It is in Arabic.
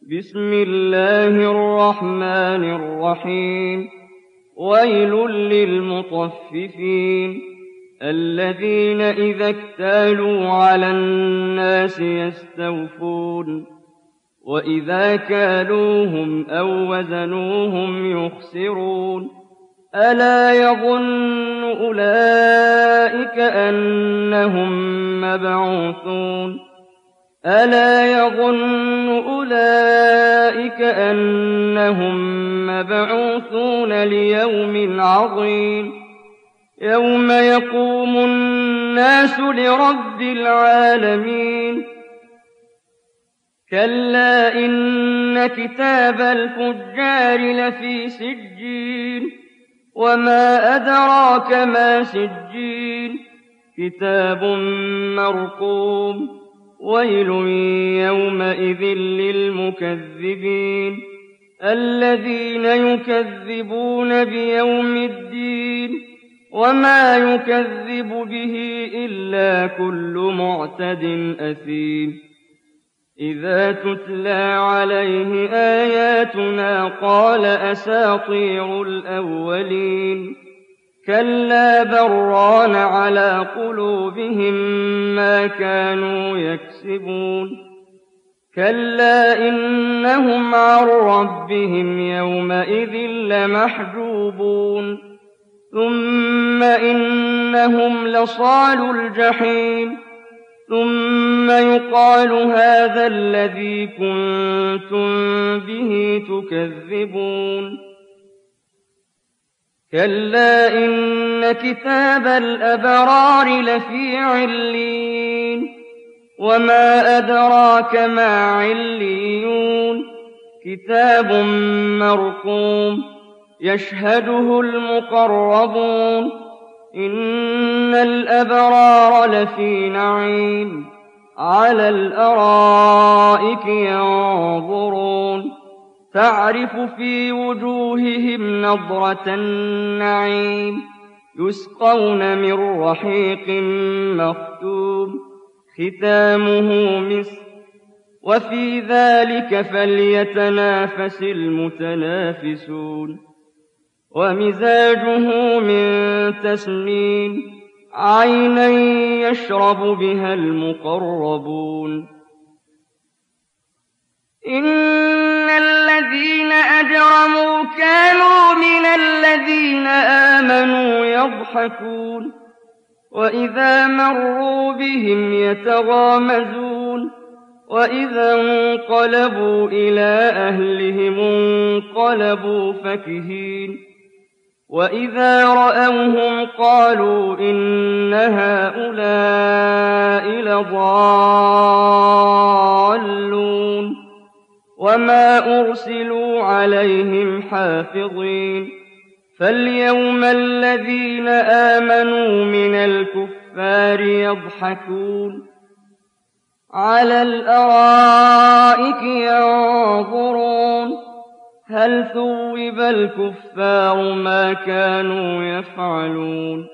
بسم الله الرحمن الرحيم ويل للمطففين الذين إذا اكتالوا على الناس يستوفون وإذا كالوهم أو وزنوهم يخسرون ألا يظن أولئك أنهم مبعوثون ليوم عظيم يوم يقوم الناس لرب العالمين كلا إن كتاب الفجار لفي سجين وما أدراك ما سجين كتاب مرقوم ويل يومئذ للمكذبين الذين يكذبون بيوم الدين وما يكذب به إلا كل معتد أثيم إذا تتلى عليه آياتنا قال أساطير الأولين كلا بران على قلوبهم ما كانوا يكسبون كلا إنهم عن ربهم يومئذ لمحجوبون ثم إنهم لصالو الجحيم ثم يقال هذا الذي كنتم به تكذبون كلا إن كتاب الأبرار لفي عليين وما أدراك ما عليون كتاب مرقوم يشهده المقربون إن الأبرار لفي نعيم على الأرائك ينظرون تعرف في وجوههم نضرة النعيم يسقون من رحيق مختوم ختامه مسك وفي ذلك فليتنافس المتنافسون ومزاجه من تسنيم عينا يشرب بها المقربون إن الذين أجرموا كانوا من الذين آمنوا يضحكون وإذا مروا بهم يتغامزون وإذا انقلبوا إلى أهلهم انقلبوا فكهين وإذا رأوهم قالوا إن هؤلاء لضالون وما أرسلوا عليهم حافظين فاليوم الذين آمنوا من الكفار يضحكون على الأرائك ينظرون هل ثوب الكفار ما كانوا يفعلون